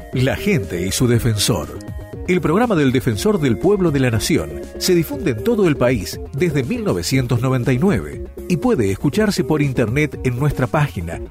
La gente y su defensor. El programa del Defensor del Pueblo de la Nación se difunde en todo el país desde 1999 y puede escucharse por internet en nuestra página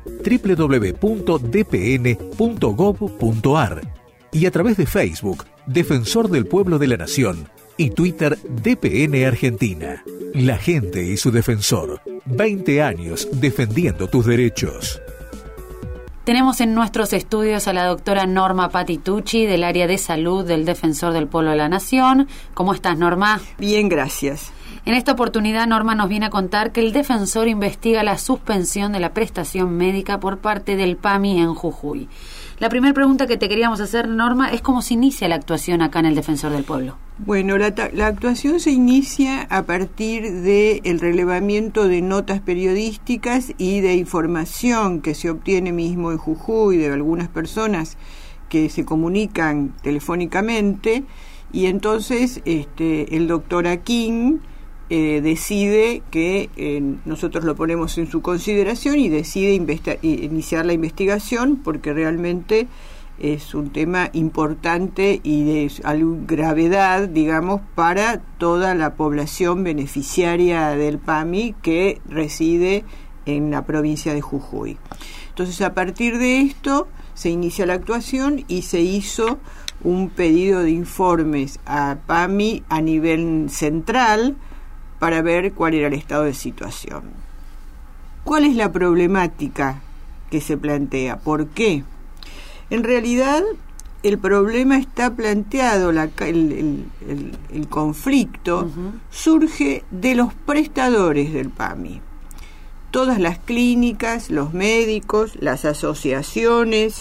www.dpn.gov.ar y a través de Facebook, Defensor del Pueblo de la Nación, y Twitter, DPN Argentina. La gente y su defensor. 20 años defendiendo tus derechos. Tenemos en nuestros estudios a la doctora Norma Patitucci del área de salud del Defensor del Pueblo de la Nación. ¿Cómo estás, Norma? Bien, gracias. En esta oportunidad, Norma nos viene a contar que el defensor investiga la suspensión de la prestación médica por parte del PAMI en Jujuy. La primera pregunta que te queríamos hacer, Norma, es cómo se inicia la actuación acá en el Defensor del Pueblo. Bueno, la actuación se inicia a partir del relevamiento de notas periodísticas y de información que se obtiene mismo en Jujuy de algunas personas que se comunican telefónicamente, y entonces el doctor Aquín decide que nosotros lo ponemos en su consideración y decide iniciar la investigación, porque realmente es un tema importante y de gravedad, digamos, para toda la población beneficiaria del PAMI que reside en la provincia de Jujuy. Entonces, a partir de esto se inicia la actuación y se hizo un pedido de informes a PAMI a nivel central para ver cuál era el estado de situación. ¿Cuál es la problemática que se plantea? ¿Por qué? En realidad, el problema está planteado, el conflicto surge de los prestadores del PAMI. Todas las clínicas, los médicos, las asociaciones,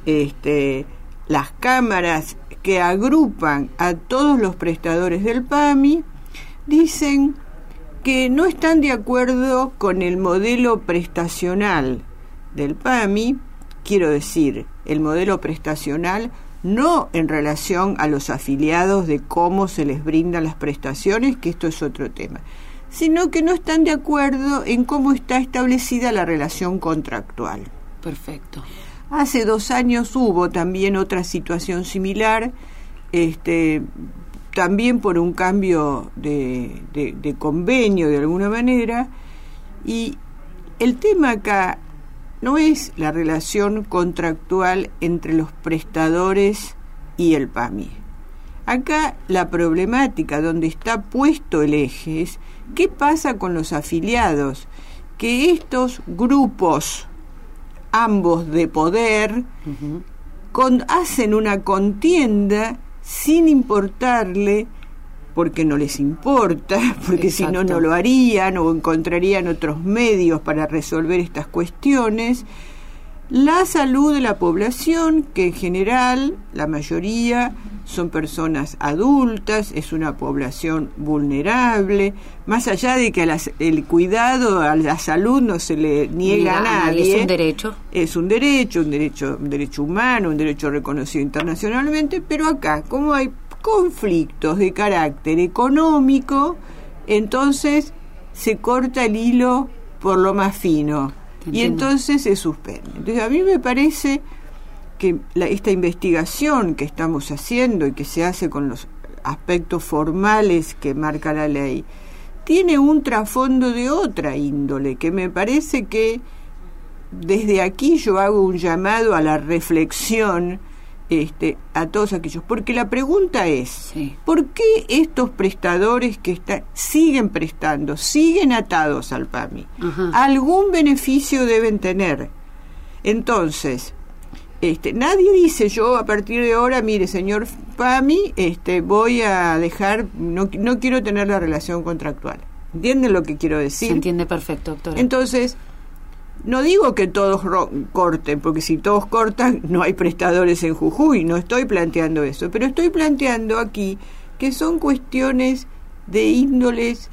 las cámaras que agrupan a todos los prestadores del PAMI, dicen que no están de acuerdo con el modelo prestacional del PAMI. Quiero decir, el modelo prestacional no en relación a los afiliados de cómo se les brindan las prestaciones, que esto es otro tema, sino que no están de acuerdo en cómo está establecida la relación contractual. Perfecto. Hace 2 años hubo también otra situación similar, también por un cambio de convenio de alguna manera, y el tema acá no es la relación contractual entre los prestadores y el PAMI. Acá la problemática donde está puesto el eje es qué pasa con los afiliados, que estos grupos, ambos de poder, hacen una contienda sin importarle, porque no les importa, porque si no, no lo harían o encontrarían otros medios para resolver estas cuestiones, la salud de la población, que en general, la mayoría, son personas adultas, es una población vulnerable, más allá de que el cuidado a la salud no se le niega a nadie. Es un derecho. Es un derecho humano, un derecho reconocido internacionalmente, pero acá, como hay conflictos de carácter económico, entonces se corta el hilo por lo más fino y entonces se suspende. Entonces a mí me parece que esta investigación que estamos haciendo y que se hace con los aspectos formales que marca la ley tiene un trasfondo de otra índole, que me parece que desde aquí yo hago un llamado a la reflexión a todos aquellos, porque la pregunta es, ¿por qué estos prestadores que siguen prestando, siguen atados al PAMI? Algún beneficio deben tener. Entonces, nadie dice, yo a partir de ahora, mire, señor PAMI, voy a dejar, no quiero tener la relación contractual. ¿Entienden lo que quiero decir? Se entiende perfecto, doctora. Entonces, no digo que todos corten, porque si todos cortan no hay prestadores en Jujuy, no estoy planteando eso, pero estoy planteando aquí que son cuestiones de índoles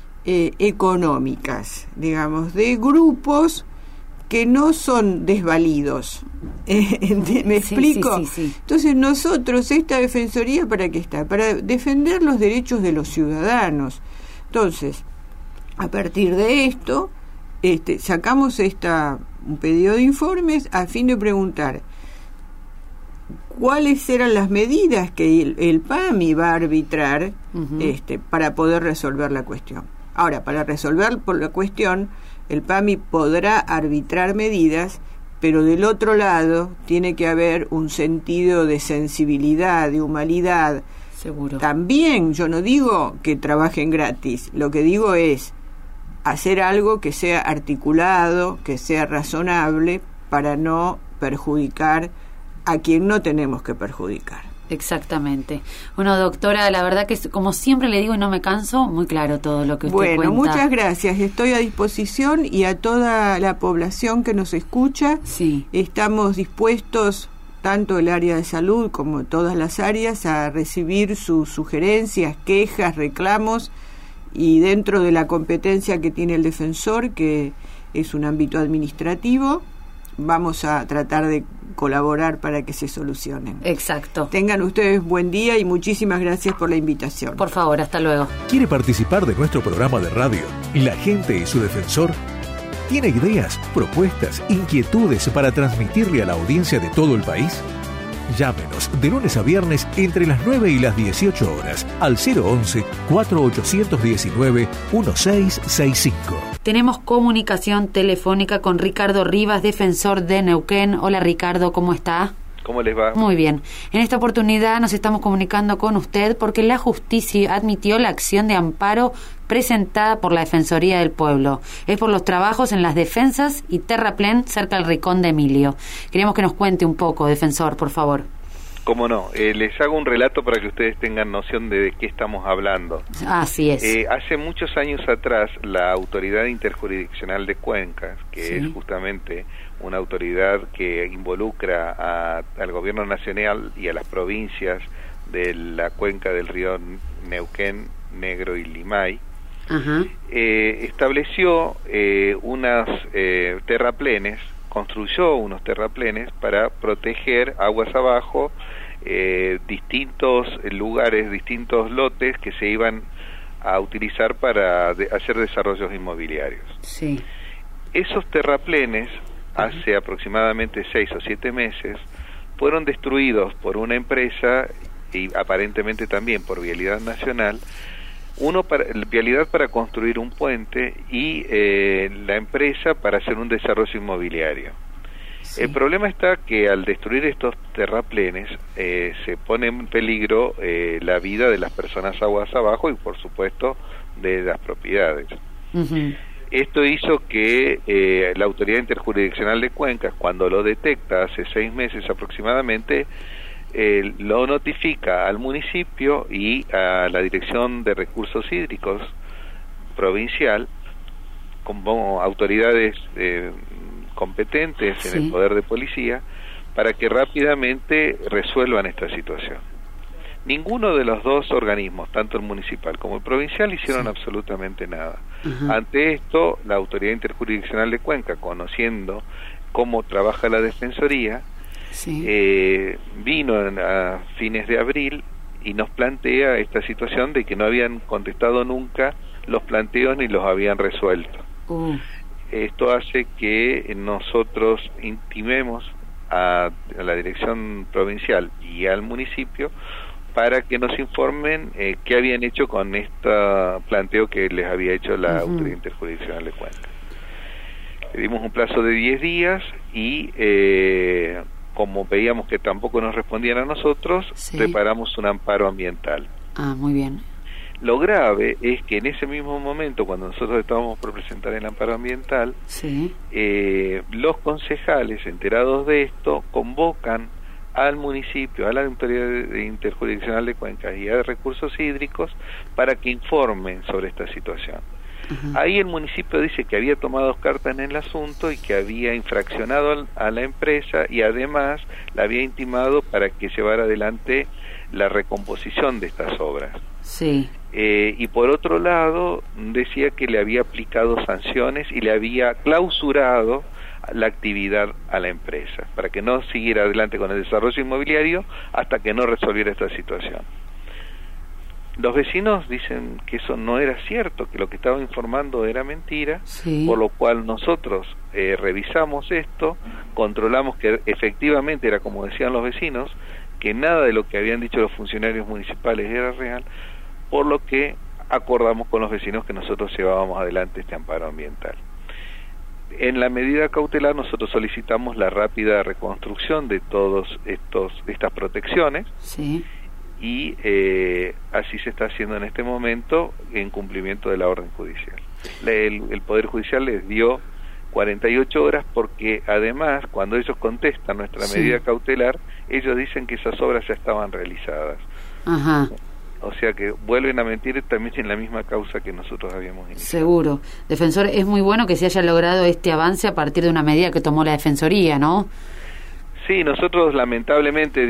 económicas, digamos, de grupos que no son desvalidos. ¿Me explico? Sí. Entonces nosotros, esta defensoría, ¿para qué está? Para defender los derechos de los ciudadanos. Entonces, a partir de esto, sacamos un pedido de informes a fin de preguntar cuáles eran las medidas que el PAMI va a arbitrar para poder resolver la cuestión. Ahora, para resolver la cuestión, el PAMI podrá arbitrar medidas, pero del otro lado tiene que haber un sentido de sensibilidad, de humanidad. Seguro. También yo no digo que trabajen gratis, lo que digo es hacer algo que sea articulado, que sea razonable, para no perjudicar a quien no tenemos que perjudicar. Exactamente. Bueno, doctora, la verdad que como siempre le digo y no me canso, muy claro todo lo que usted cuenta. Bueno, muchas gracias. Estoy a disposición y a toda la población que nos escucha. Sí. Estamos dispuestos, tanto el área de salud como todas las áreas, a recibir sus sugerencias, quejas, reclamos, y dentro de la competencia que tiene el defensor, que es un ámbito administrativo, vamos a tratar de colaborar para que se solucionen. Exacto. Tengan ustedes buen día y muchísimas gracias por la invitación. Por favor, hasta luego. ¿Quiere participar de nuestro programa de radio, La Gente y su Defensor? ¿Tiene ideas, propuestas, inquietudes para transmitirle a la audiencia de todo el país? Llámenos de lunes a viernes entre las 9 y las 18 horas al 011-4819-1665. Tenemos comunicación telefónica con Ricardo Rivas, defensor de Neuquén. Hola Ricardo, ¿cómo está? ¿Cómo les va? Muy bien. En esta oportunidad nos estamos comunicando con usted porque la justicia admitió la acción de amparo presentada por la Defensoría del Pueblo. Es por los trabajos en las defensas y terraplén cerca del Rincón de Emilio. Queríamos que nos cuente un poco, defensor, por favor. Cómo no. Les hago un relato para que ustedes tengan noción de qué estamos hablando. Así es. Hace muchos años atrás, la Autoridad Interjurisdiccional de Cuencas, que es justamente una autoridad que involucra al gobierno nacional y a las provincias de la cuenca del río Neuquén, Negro y Limay, estableció construyó unos terraplenes para proteger aguas abajo distintos lugares, distintos lotes que se iban a utilizar para hacer desarrollos inmobiliarios. Sí. Esos terraplenes, hace aproximadamente 6 o 7 meses, fueron destruidos por una empresa y aparentemente también por Vialidad Nacional, Vialidad para construir un puente y la empresa para hacer un desarrollo inmobiliario. Sí. El problema está que al destruir estos terraplenes se pone en peligro la vida de las personas aguas abajo y por supuesto de las propiedades. Esto hizo que la Autoridad Interjurisdiccional de Cuencas, cuando lo detecta hace 6 meses aproximadamente, lo notifica al municipio y a la Dirección de Recursos Hídricos provincial como autoridades competentes en el poder de policía para que rápidamente resuelvan esta situación. Ninguno de los dos organismos, tanto el municipal como el provincial, hicieron absolutamente nada. Ante esto, la Autoridad Interjurisdiccional de Cuenca, conociendo cómo trabaja la Defensoría, vino a fines de abril y nos plantea esta situación de que no habían contestado nunca los planteos ni los habían resuelto. Esto hace que nosotros intimemos a la dirección provincial y al municipio para que nos informen qué habían hecho con este planteo que les había hecho la Autoridad Interjurisdiccional de Cuenca. Le dimos un plazo de 10 días y como veíamos que tampoco nos respondían a nosotros, preparamos un amparo ambiental. Muy bien. Lo grave es que en ese mismo momento, cuando nosotros estábamos por presentar el amparo ambiental, los concejales, enterados de esto, convocan al municipio, a la Autoridad Interjurisdiccional de Cuencas y a Recursos Hídricos para que informen sobre esta situación. Ahí el municipio dice que había tomado cartas en el asunto y que había infraccionado a la empresa y además la había intimado para que llevara adelante la recomposición de estas obras. Y por otro lado decía que le había aplicado sanciones y le había clausurado la actividad a la empresa para que no siguiera adelante con el desarrollo inmobiliario hasta que no resolviera esta situación. Los vecinos dicen que eso no era cierto, que lo que estaba informando era mentira, sí. Por lo cual nosotros revisamos esto, controlamos que efectivamente era como decían los vecinos, que nada de lo que habían dicho los funcionarios municipales era real, por lo que acordamos con los vecinos que nosotros llevábamos adelante este amparo ambiental. En la medida cautelar nosotros solicitamos la rápida reconstrucción de todos estas protecciones, sí. Y así se está haciendo en este momento en cumplimiento de la orden judicial. El Poder Judicial les dio 48 horas porque además cuando ellos contestan nuestra medida cautelar, ellos dicen que esas obras ya estaban realizadas. Ajá. O sea que vuelven a mentir también en la misma causa que nosotros habíamos iniciado. Seguro. Defensor, es muy bueno que se haya logrado este avance a partir de una medida que tomó la Defensoría, ¿no? Sí, nosotros lamentablemente,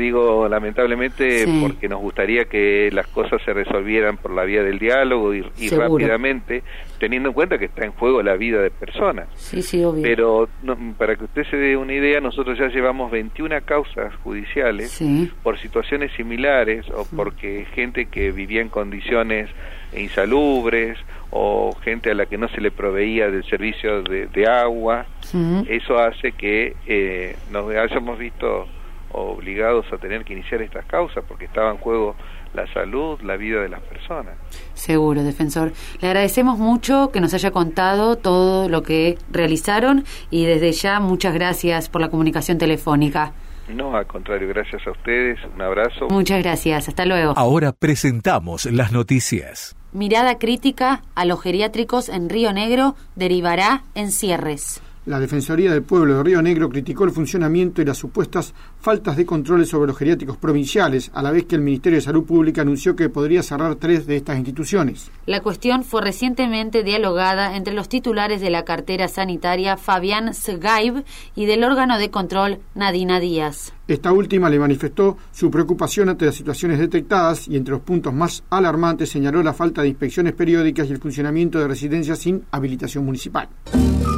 porque nos gustaría que las cosas se resolvieran por la vía del diálogo y rápidamente, teniendo en cuenta que está en juego la vida de personas. Sí, sí, obvio. Pero para que usted se dé una idea, nosotros ya llevamos 21 causas judiciales por situaciones similares o porque gente que vivía en condiciones insalubres o gente a la que no se le proveía del servicio de agua. Eso hace que nos hayamos visto obligados a tener que iniciar estas causas porque estaba en juego la salud, la vida de las personas. Seguro, defensor. Le agradecemos mucho que nos haya contado todo lo que realizaron y desde ya muchas gracias por la comunicación telefónica. No, al contrario, gracias a ustedes, un abrazo. Muchas gracias, hasta luego. Ahora presentamos las noticias. Mirada crítica a los geriátricos en Río Negro derivará en cierres. La Defensoría del Pueblo de Río Negro criticó el funcionamiento y las supuestas faltas de controles sobre los geriátricos provinciales, a la vez que el Ministerio de Salud Pública anunció que podría cerrar 3 de estas instituciones. La cuestión fue recientemente dialogada entre los titulares de la cartera sanitaria Fabián Sgaib y del órgano de control Nadina Díaz. Esta última le manifestó su preocupación ante las situaciones detectadas y entre los puntos más alarmantes señaló la falta de inspecciones periódicas y el funcionamiento de residencias sin habilitación municipal.